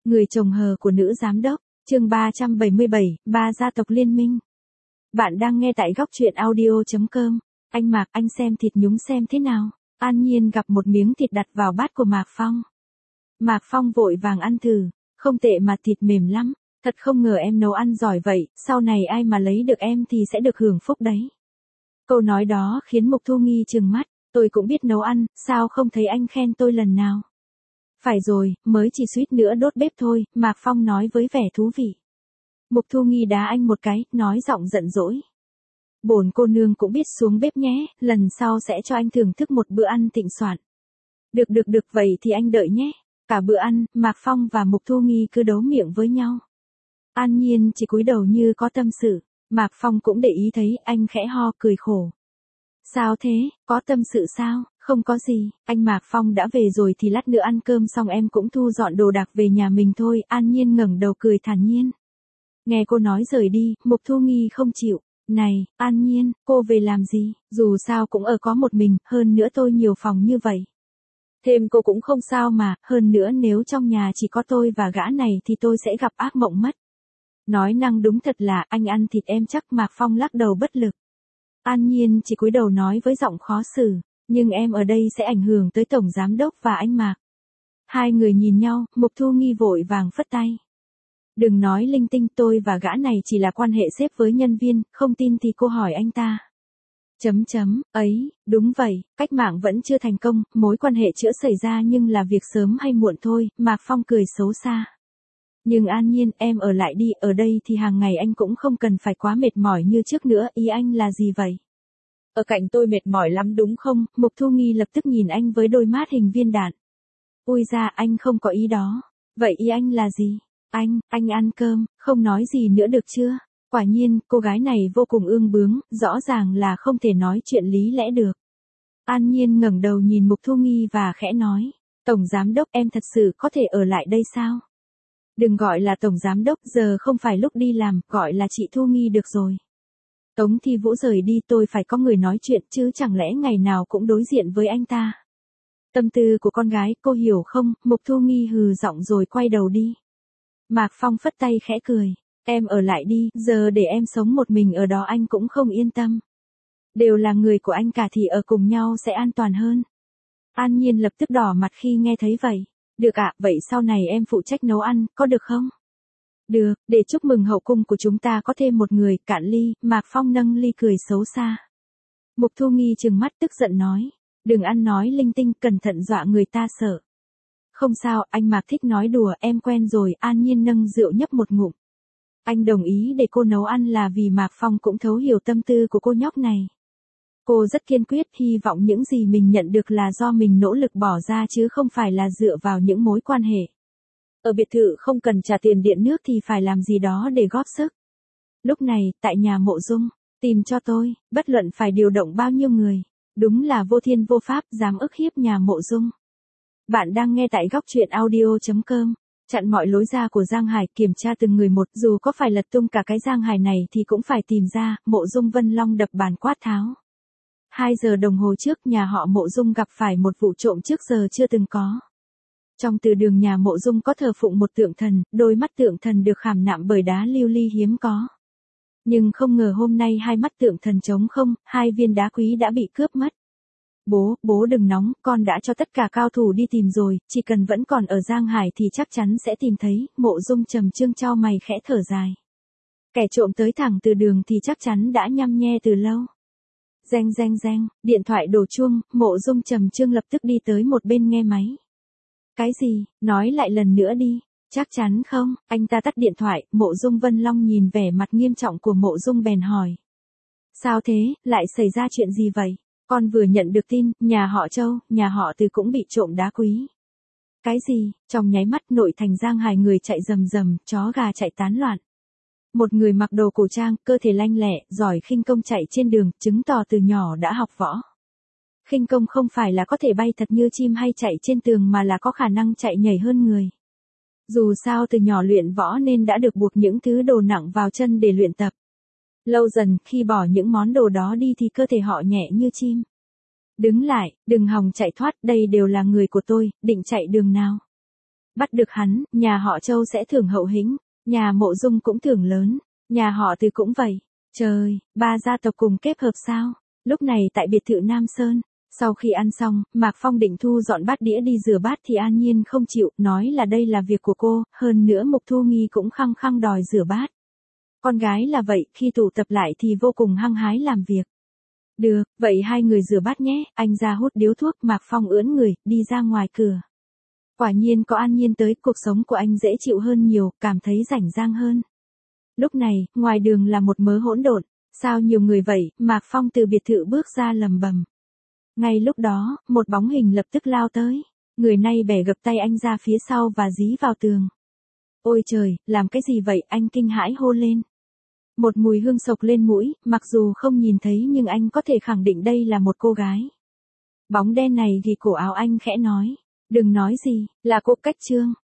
Người chồng hờ của nữ giám đốc, chương 377, ba gia tộc liên minh. Bạn đang nghe tại góc truyện audio.com. Anh Mạc, anh xem thịt nhúng xem thế nào. An Nhiên gặp một miếng thịt đặt vào bát của Mạc Phong. Mạc Phong vội vàng ăn thử, không tệ mà thịt mềm lắm, thật không ngờ em nấu ăn giỏi vậy, sau này ai mà lấy được em thì sẽ được hưởng phúc đấy. Câu nói đó khiến Mục Thu Nghi trừng mắt, tôi cũng biết nấu ăn, sao không thấy anh khen tôi lần nào. Phải rồi, mới chỉ suýt nữa đốt bếp thôi, Mạc Phong nói với vẻ thú vị. Mục Thu Nghi đá anh một cái, nói giọng giận dỗi. Bổn cô nương cũng biết xuống bếp nhé, lần sau sẽ cho anh thưởng thức một bữa ăn thịnh soạn. Được, vậy thì anh đợi nhé. Cả bữa ăn, Mạc Phong và Mục Thu Nghi cứ đấu miệng với nhau. An Nhiên chỉ cúi đầu như có tâm sự, Mạc Phong cũng để ý thấy anh khẽ ho cười khổ. Sao thế, có tâm sự sao? Không có gì, anh Mạc Phong đã về rồi thì lát nữa ăn cơm xong em cũng thu dọn đồ đạc về nhà mình thôi. An Nhiên ngẩng đầu cười thản nhiên. Nghe cô nói rời đi, Mục Thu Nghi không chịu. Này, An Nhiên, cô về làm gì? Dù sao cũng ở có một mình, hơn nữa tôi nhiều phòng như vậy. Thêm cô cũng không sao mà, hơn nữa nếu trong nhà chỉ có tôi và gã này thì tôi sẽ gặp ác mộng mất. Nói năng đúng thật là, anh ăn thịt em chắc. Mạc Phong lắc đầu bất lực. An Nhiên chỉ cúi đầu nói với giọng khó xử. Nhưng em ở đây sẽ ảnh hưởng tới Tổng Giám Đốc và anh Mạc. Hai người nhìn nhau, Mục Thu Nghi vội vàng phất tay. Đừng nói linh tinh, tôi và gã này chỉ là quan hệ sếp với nhân viên, không tin thì cô hỏi anh ta. Ấy, đúng vậy, cách mạng vẫn chưa thành công, mối quan hệ chữa xảy ra nhưng là việc sớm hay muộn thôi. Mạc Phong cười xấu xa. Nhưng An Nhiên, em ở lại đi, ở đây thì hàng ngày anh cũng không cần phải quá mệt mỏi như trước nữa, ý anh là gì vậy? Ở cạnh tôi mệt mỏi lắm đúng không? Mục Thu Nghi lập tức nhìn anh với đôi mắt hình viên đạn. Ui ra, anh không có ý đó. Vậy ý anh là gì? Anh ăn cơm, không nói gì nữa được chưa? Quả nhiên, cô gái này vô cùng ương bướng, rõ ràng là không thể nói chuyện lý lẽ được. An Nhiên ngẩng đầu nhìn Mục Thu Nghi và khẽ nói. Tổng Giám Đốc, em thật sự có thể ở lại đây sao? Đừng gọi là Tổng Giám Đốc, giờ không phải lúc đi làm, gọi là chị Thu Nghi được rồi. Tống Thi Vũ rời đi, tôi phải có người nói chuyện chứ chẳng lẽ ngày nào cũng đối diện với anh ta. Tâm tư của con gái, cô hiểu không? Mục Thu Nghi hừ giọng rồi quay đầu đi. Mạc Phong phất tay khẽ cười. Em ở lại đi, giờ để em sống một mình ở đó anh cũng không yên tâm. Đều là người của anh cả thì ở cùng nhau sẽ an toàn hơn. An Nhiên lập tức đỏ mặt khi nghe thấy vậy. Được ạ, vậy sau này em phụ trách nấu ăn, có được không? Được, để chúc mừng hậu cung của chúng ta có thêm một người. Cạn ly. Mạc Phong nâng ly cười xấu xa. Mục Thu Nghi trừng mắt tức giận nói. Đừng ăn nói linh tinh, cẩn thận dọa người ta sợ. Không sao, anh Mạc thích nói đùa, em quen rồi. An Nhiên nâng rượu nhấp một ngụm. Anh đồng ý để cô nấu ăn là vì Mạc Phong cũng thấu hiểu tâm tư của cô nhóc này. Cô rất kiên quyết, hy vọng những gì mình nhận được là do mình nỗ lực bỏ ra chứ không phải là dựa vào những mối quan hệ. Ở biệt thự không cần trả tiền điện nước thì phải làm gì đó để góp sức. Lúc này, tại nhà Mộ Dung, tìm cho tôi, bất luận phải điều động bao nhiêu người. Đúng là vô thiên vô pháp, dám ức hiếp nhà Mộ Dung. Bạn đang nghe tại góc truyện audio.com. Chặn mọi lối ra của Giang Hải, kiểm tra từng người một, dù có phải lật tung cả cái Giang Hải này thì cũng phải tìm ra. Mộ Dung Vân Long đập bàn quát tháo. 2 giờ đồng hồ trước, nhà họ Mộ Dung gặp phải một vụ trộm trước giờ chưa từng có. Trong từ đường nhà Mộ Dung có thờ phụng một tượng thần, đôi mắt tượng thần được khảm nạm bởi đá lưu ly hiếm có. Nhưng không ngờ hôm nay hai mắt tượng thần trống không, 2 viên đá quý đã bị cướp mất. Bố đừng nóng, con đã cho tất cả cao thủ đi tìm rồi, chỉ cần vẫn còn ở Giang Hải thì chắc chắn sẽ tìm thấy. Mộ Dung trầm trương chau mày khẽ thở dài. Kẻ trộm tới thẳng từ đường thì chắc chắn đã nhăm nhe từ lâu. Reng, điện thoại đổ chuông, Mộ Dung trầm trương lập tức đi tới một bên nghe máy. Cái gì, nói lại lần nữa đi. Chắc chắn không? Anh ta tắt điện thoại. Mộ Dung Vân Long nhìn vẻ mặt nghiêm trọng của Mộ Dung bèn hỏi. Sao thế, lại xảy ra chuyện gì vậy? Con vừa nhận được tin, nhà họ Châu, nhà họ Từ cũng bị trộm đá quý. Cái gì? Trong nháy mắt nội thành Giang Hải người chạy rầm, chó gà chạy tán loạn. Một người mặc đồ cổ trang, cơ thể lanh lẹ, giỏi khinh công chạy trên đường, chứng tỏ từ nhỏ đã học võ. Khinh công không phải là có thể bay thật như chim hay chạy trên tường mà là có khả năng chạy nhảy hơn người. Dù sao từ nhỏ luyện võ nên đã được buộc những thứ đồ nặng vào chân để luyện tập. Lâu dần, khi bỏ những món đồ đó đi thì cơ thể họ nhẹ như chim. Đứng lại, đừng hòng chạy thoát, đây đều là người của tôi, định chạy đường nào? Bắt được hắn, nhà họ Châu sẽ thưởng hậu hĩnh, nhà Mộ Dung cũng thưởng lớn, nhà họ Từ cũng vậy. Trời, ba gia tộc cùng kết hợp sao? Lúc này tại biệt thự Nam Sơn, sau khi ăn xong, Mạc Phong định thu dọn bát đĩa đi rửa bát thì An Nhiên không chịu, nói là đây là việc của cô, hơn nữa Mục Thu Nghi cũng khăng khăng đòi rửa bát. Con gái là vậy, khi tụ tập lại thì vô cùng hăng hái làm việc. Được, vậy hai người rửa bát nhé, anh ra hút điếu thuốc, Mạc Phong ưỡn người, đi ra ngoài cửa. Quả nhiên có An Nhiên tới, cuộc sống của anh dễ chịu hơn nhiều, cảm thấy rảnh rang hơn. Lúc này, ngoài đường là một mớ hỗn độn, sao nhiều người vậy, Mạc Phong từ biệt thự bước ra lầm bầm. Ngay lúc đó, một bóng hình lập tức lao tới, người này bẻ gập tay anh ra phía sau và dí vào tường. Ôi trời, làm cái gì vậy, anh kinh hãi hô lên. Một mùi hương sộc lên mũi, mặc dù không nhìn thấy nhưng anh có thể khẳng định đây là một cô gái. Bóng đen này ghi cổ áo anh khẽ nói. Đừng nói gì, là cô Cách Trương.